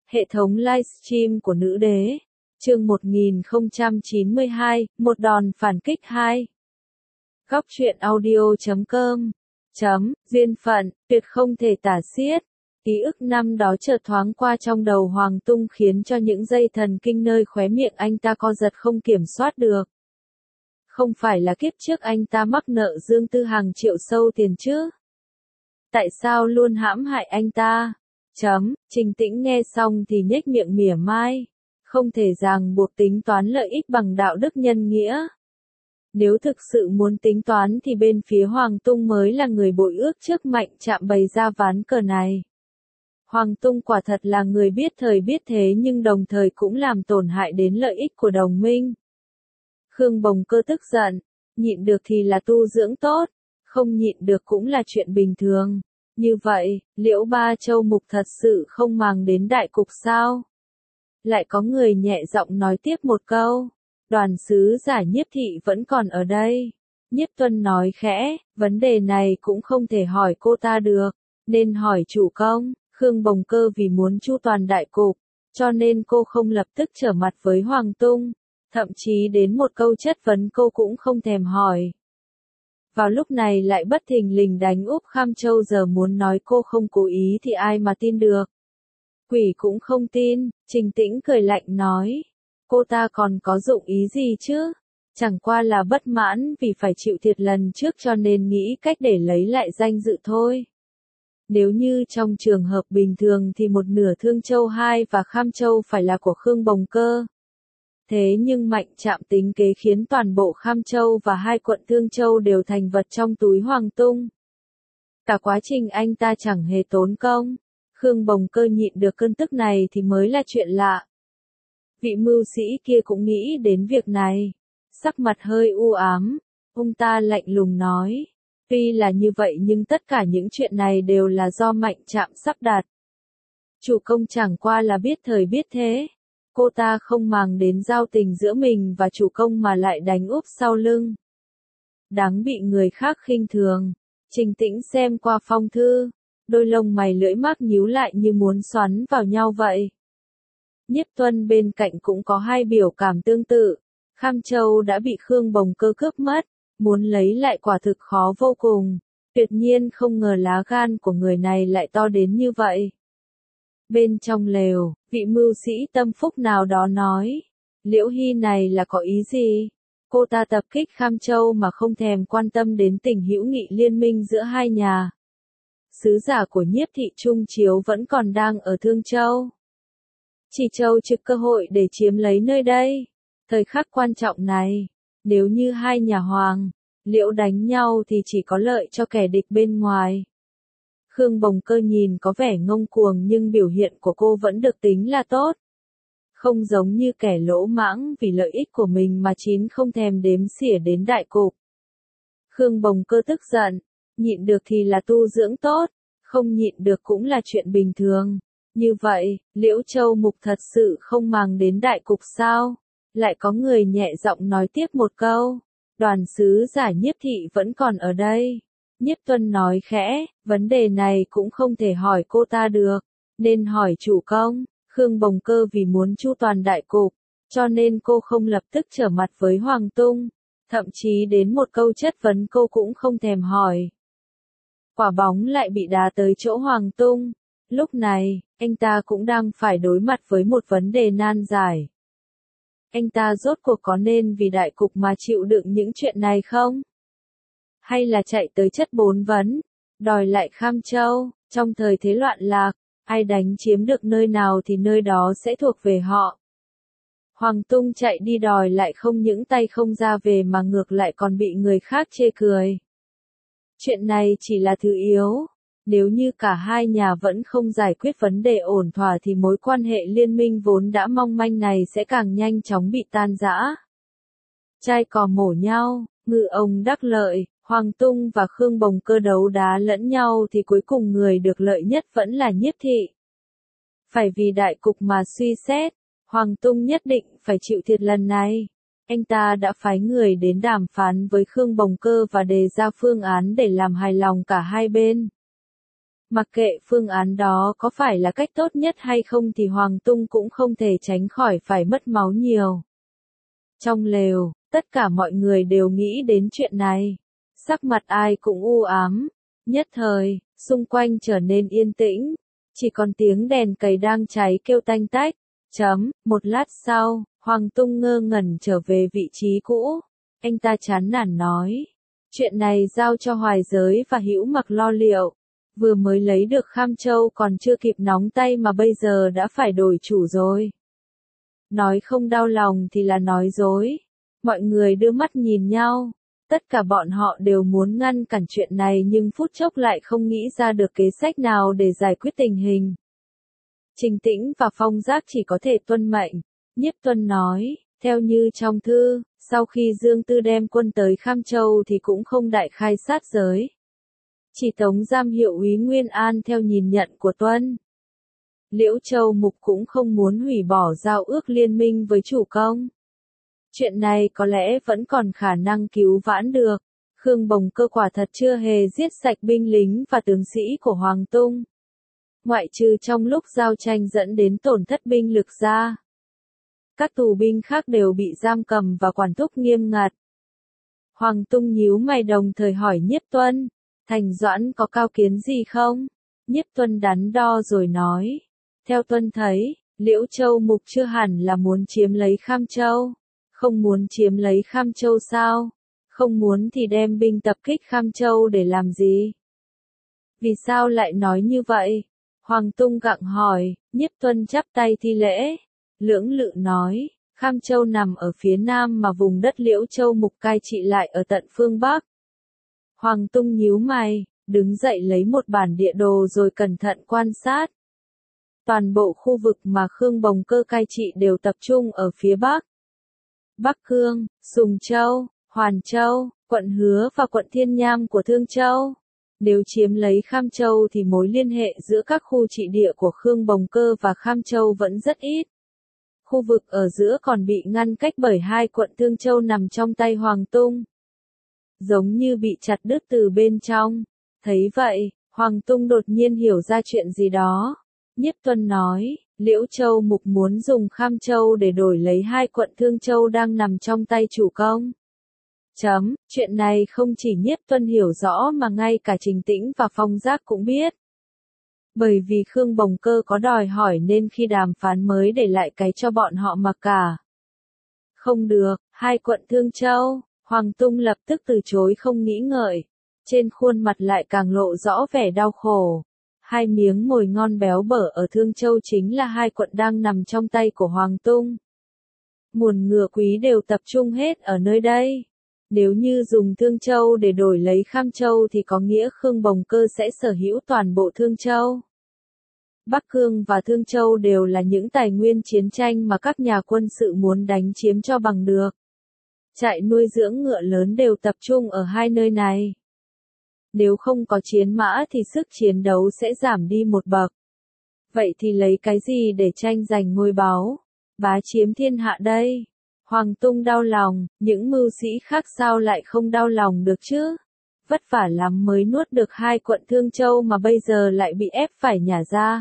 Hệ thống livestream của nữ đế. Chương 1092, một đòn phản kích 2. Góc truyện audio.com. Duyên phận, tuyệt không thể tả xiết. Ký ức năm đó chợt thoáng qua trong đầu Hoàng Tung khiến cho những dây thần kinh nơi khóe miệng anh ta co giật không kiểm soát được. Không phải là kiếp trước anh ta mắc nợ Dương Tư hàng triệu sâu tiền chứ? Tại sao luôn hãm hại anh ta? Trình Tĩnh nghe xong thì nhếch miệng mỉa mai. Không thể ràng buộc tính toán lợi ích bằng đạo đức nhân nghĩa. Nếu thực sự muốn tính toán thì bên phía Hoàng Tung mới là người bội ước trước Mạnh Trạm bày ra ván cờ này. Hoàng Tung quả thật là người biết thời biết thế nhưng đồng thời cũng làm tổn hại đến lợi ích của đồng minh. Khương Bồng Cơ tức giận, nhịn được thì là tu dưỡng tốt, không nhịn được cũng là chuyện bình thường. Như vậy, Liễu Ba Châu Mục thật sự không màng đến đại cục sao? Lại có người nhẹ giọng nói tiếp một câu. Đoàn sứ giả Nhiếp Thị vẫn còn ở đây. Nhiếp Tuân nói khẽ, vấn đề này cũng không thể hỏi cô ta được, nên hỏi chủ công. Khương Bồng Cơ vì muốn chu toàn đại cục, cho nên cô không lập tức trở mặt với Hoàng Tung, thậm chí đến một câu chất vấn cô cũng không thèm hỏi. Vào lúc này lại bất thình lình đánh úp Kham Châu, giờ muốn nói cô không cố ý thì ai mà tin được. Quỷ cũng không tin. Trình Tĩnh cười lạnh nói. Cô ta còn có dụng ý gì chứ? Chẳng qua là bất mãn vì phải chịu thiệt lần trước cho nên nghĩ cách để lấy lại danh dự thôi. Nếu như trong trường hợp bình thường thì một nửa Thương Châu 2 và Kham Châu phải là của Khương Bồng Cơ. Thế nhưng Mạnh Trạm tính kế khiến toàn bộ Kham Châu và 2 quận Thương Châu đều thành vật trong túi Hoàng Tung. Cả quá trình anh ta chẳng hề tốn công. Khương Bồng Cơ nhịn được cơn tức này thì mới là chuyện lạ. Vị mưu sĩ kia cũng nghĩ đến việc này. Sắc mặt hơi u ám, ông ta lạnh lùng nói. Tuy là như vậy nhưng tất cả những chuyện này đều là do Mạnh Trạm sắp đặt. Chủ công chẳng qua là biết thời biết thế. Cô ta không màng đến giao tình giữa mình và chủ công mà lại đánh úp sau lưng. Đáng bị người khác khinh thường. Trình Tĩnh xem qua phong thư. Đôi lông mày lưỡi mác nhíu lại như muốn xoắn vào nhau vậy. Nhiếp Tuân bên cạnh cũng có hai biểu cảm tương tự. Kham Châu đã bị Khương Bồng Cơ cướp mất, muốn lấy lại quả thực khó vô cùng. Tuyệt nhiên không ngờ lá gan của người này lại to đến như vậy. Bên trong lều, vị mưu sĩ tâm phúc nào đó nói. Liễu Hy này là có ý gì? Cô ta tập kích Kham Châu mà không thèm quan tâm đến tình hữu nghị liên minh giữa hai nhà. Sứ giả của Nhiếp Thị Trung Chiếu vẫn còn đang ở Thương Châu. Chỉ Châu trực cơ hội để chiếm lấy nơi đây. Thời khắc quan trọng này, nếu như hai nhà Hoàng, Liễu đánh nhau thì chỉ có lợi cho kẻ địch bên ngoài. Khương Bồng Cơ nhìn có vẻ ngông cuồng nhưng biểu hiện của cô vẫn được tính là tốt. Không giống như kẻ lỗ mãng vì lợi ích của mình mà không thèm đếm xỉa đến đại cục. Khương Bồng Cơ tức giận. Nhịn được thì là tu dưỡng tốt, không nhịn được cũng là chuyện bình thường. Như vậy, Liễu Châu Mục thật sự không màng đến đại cục sao? Lại có người nhẹ giọng nói tiếp một câu. Đoàn sứ giả Nhiếp Thị vẫn còn ở đây. Nhiếp Tuân nói khẽ, vấn đề này cũng không thể hỏi cô ta được, nên hỏi chủ công. Khương Bồng Cơ vì muốn chu toàn đại cục, cho nên cô không lập tức trở mặt với Hoàng Tung. Thậm chí đến một câu chất vấn cô cũng không thèm hỏi. Quả bóng lại bị đá tới chỗ Hoàng Tung. Lúc này, anh ta cũng đang phải đối mặt với một vấn đề nan giải. Anh ta rốt cuộc có nên vì đại cục mà chịu đựng những chuyện này không? Hay là chạy tới chất bốn vấn, đòi lại Kham Châu? Trong thời thế loạn lạc, ai đánh chiếm được nơi nào thì nơi đó sẽ thuộc về họ. Hoàng Tung chạy đi đòi lại không những tay không ra về mà ngược lại còn bị người khác chê cười. Chuyện này chỉ là thứ yếu. Nếu như cả hai nhà vẫn không giải quyết vấn đề ổn thỏa thì mối quan hệ liên minh vốn đã mong manh này sẽ càng nhanh chóng bị tan rã. Chai cò mổ nhau, ngư ông đắc lợi, Hoàng Tung và Khương Bồng Cơ đấu đá lẫn nhau thì cuối cùng người được lợi nhất vẫn là Nhiếp Thị. Phải vì đại cục mà suy xét, Hoàng Tung nhất định phải chịu thiệt lần này. Anh ta đã phái người đến đàm phán với Khương Bồng Cơ và đề ra phương án để làm hài lòng cả hai bên. Mặc kệ phương án đó có phải là cách tốt nhất hay không thì Hoàng Tung cũng không thể tránh khỏi phải mất máu nhiều. Trong lều, tất cả mọi người đều nghĩ đến chuyện này. Sắc mặt ai cũng u ám. Nhất thời, xung quanh trở nên yên tĩnh. Chỉ còn tiếng đèn cầy đang cháy kêu tanh tách. Một lát sau, Hoàng Tung ngơ ngẩn trở về vị trí cũ. Anh ta chán nản nói. Chuyện này giao cho Hoài Giới và Hữu Mặc lo liệu. Vừa mới lấy được Kham Châu còn chưa kịp nóng tay mà bây giờ đã phải đổi chủ rồi. Nói không đau lòng thì là nói dối. Mọi người đưa mắt nhìn nhau. Tất cả bọn họ đều muốn ngăn cản chuyện này nhưng phút chốc lại không nghĩ ra được kế sách nào để giải quyết tình hình. Trình Tĩnh và Phong Giác chỉ có thể tuân mệnh. Nhiếp Tuân nói, theo như trong thư, sau khi Dương Tư đem quân tới Kham Châu thì cũng không đại khai sát giới. Chỉ tống giam hiệu úy Nguyên An theo nhìn nhận của Tuân. Liễu Châu Mục cũng không muốn hủy bỏ giao ước liên minh với chủ công. Chuyện này có lẽ vẫn còn khả năng cứu vãn được. Khương Bồng Cơ quả thật chưa hề giết sạch binh lính và tướng sĩ của Hoàng Tung. Ngoại trừ trong lúc giao tranh dẫn đến tổn thất binh lực ra. Các tù binh khác đều bị giam cầm và quản thúc nghiêm ngặt. Hoàng Tung nhíu mày đồng thời hỏi Nhiếp Tuân, Thành Doãn có cao kiến gì không? Nhiếp Tuân đắn đo rồi nói. Theo Tuân thấy, Liễu Châu Mục chưa hẳn là muốn chiếm lấy Kham Châu. Không muốn chiếm lấy Kham Châu sao? Không muốn thì đem binh tập kích Kham Châu để làm gì? Vì sao lại nói như vậy? Hoàng Tung gặng hỏi, Nhiếp Tuân chắp tay thi lễ. Lưỡng lự nói, Kham Châu nằm ở phía nam mà vùng đất Liễu Châu Mục cai trị lại ở tận phương Bắc. Hoàng Tung nhíu mày, đứng dậy lấy một bản địa đồ rồi cẩn thận quan sát. Toàn bộ khu vực mà Khương Bồng Cơ cai trị đều tập trung ở phía Bắc. Bắc Cương, Sùng Châu, Hoàn Châu, quận Hứa và quận Thiên Nham của Thương Châu. Nếu chiếm lấy Kham Châu thì mối liên hệ giữa các khu trị địa của Khương Bồng Cơ và Kham Châu vẫn rất ít. Khu vực ở giữa còn bị ngăn cách bởi hai quận Thương Châu nằm trong tay Hoàng Tung. Giống như bị chặt đứt từ bên trong. Thấy vậy, Hoàng Tung đột nhiên hiểu ra chuyện gì đó. Nhiếp Tuân nói, Liễu Châu Mục muốn dùng Kham Châu để đổi lấy hai quận Thương Châu đang nằm trong tay chủ công. Chuyện này không chỉ Nhiếp Tuân hiểu rõ mà ngay cả Trình Tĩnh và Phong Giác cũng biết. Bởi vì Khương Bồng Cơ có đòi hỏi nên khi đàm phán mới để lại cái cho bọn họ mặc cả. Không được, hai quận Thương Châu, Hoàng Tung lập tức từ chối không nghĩ ngợi. Trên khuôn mặt lại càng lộ rõ vẻ đau khổ. Hai miếng mồi ngon béo bở ở Thương Châu chính là hai quận đang nằm trong tay của Hoàng Tung. Nguồn ngựa quý đều tập trung hết ở nơi đây. Nếu như dùng Thương Châu để đổi lấy Kham Châu thì có nghĩa Khương Bồng Cơ sẽ sở hữu toàn bộ Thương Châu. Bắc Cương và Thương Châu đều là những tài nguyên chiến tranh mà các nhà quân sự muốn đánh chiếm cho bằng được. Trại nuôi dưỡng ngựa lớn đều tập trung ở hai nơi này. Nếu không có chiến mã thì sức chiến đấu sẽ giảm đi một bậc. Vậy thì lấy cái gì để tranh giành ngôi báu, bá chiếm thiên hạ đây? Hoàng Tung đau lòng, những mưu sĩ khác sao lại không đau lòng được chứ? Vất vả lắm mới nuốt được hai quận Thương Châu mà bây giờ lại bị ép phải nhả ra.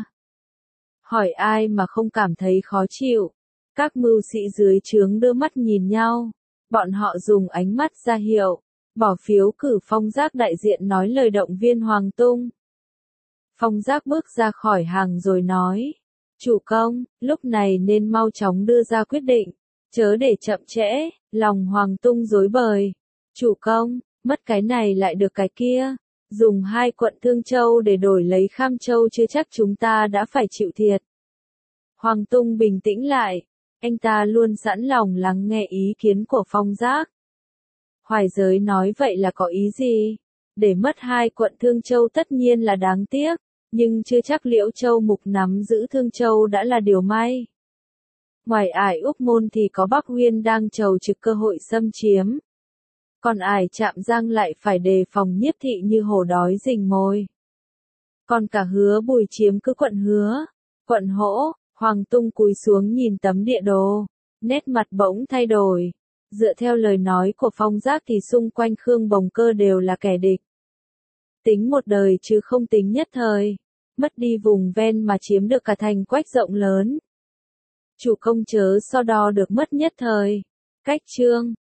Hỏi ai mà không cảm thấy khó chịu? Các mưu sĩ dưới trướng đưa mắt nhìn nhau. Bọn họ dùng ánh mắt ra hiệu. Bỏ phiếu cử Phong Giác đại diện nói lời động viên Hoàng Tung. Phong Giác bước ra khỏi hàng rồi nói. Chủ công, lúc này nên mau chóng đưa ra quyết định. Chớ để chậm trễ, lòng Hoàng Tung rối bời. Chủ công, mất cái này lại được cái kia. Dùng hai quận Thương Châu để đổi lấy Kham Châu chưa chắc chúng ta đã phải chịu thiệt. Hoàng Tung bình tĩnh lại. Anh ta luôn sẵn lòng lắng nghe ý kiến của Phong Giác. Hoài Giới nói vậy là có ý gì? Để mất hai quận Thương Châu tất nhiên là đáng tiếc, nhưng chưa chắc Liễu Châu Mục nắm giữ Thương Châu đã là điều may. Ngoài Ải Úc Môn thì có Bắc Huyên đang chầu trực cơ hội xâm chiếm. Còn Ải Trạm Giang lại phải đề phòng Nhiếp Thị như hổ đói rình mồi. Còn cả Hứa Bùi chiếm cứ quận Hứa, quận Hỗ. Hoàng Tung cúi xuống nhìn tấm địa đồ, nét mặt bỗng thay đổi. Dựa theo lời nói của Phong Giác thì xung quanh Khương Bồng Cơ đều là kẻ địch. Tính một đời chứ không tính nhất thời. mất đi vùng ven mà chiếm được cả thành quách rộng lớn. Chủ công chớ so đo được mất nhất thời. Cách chương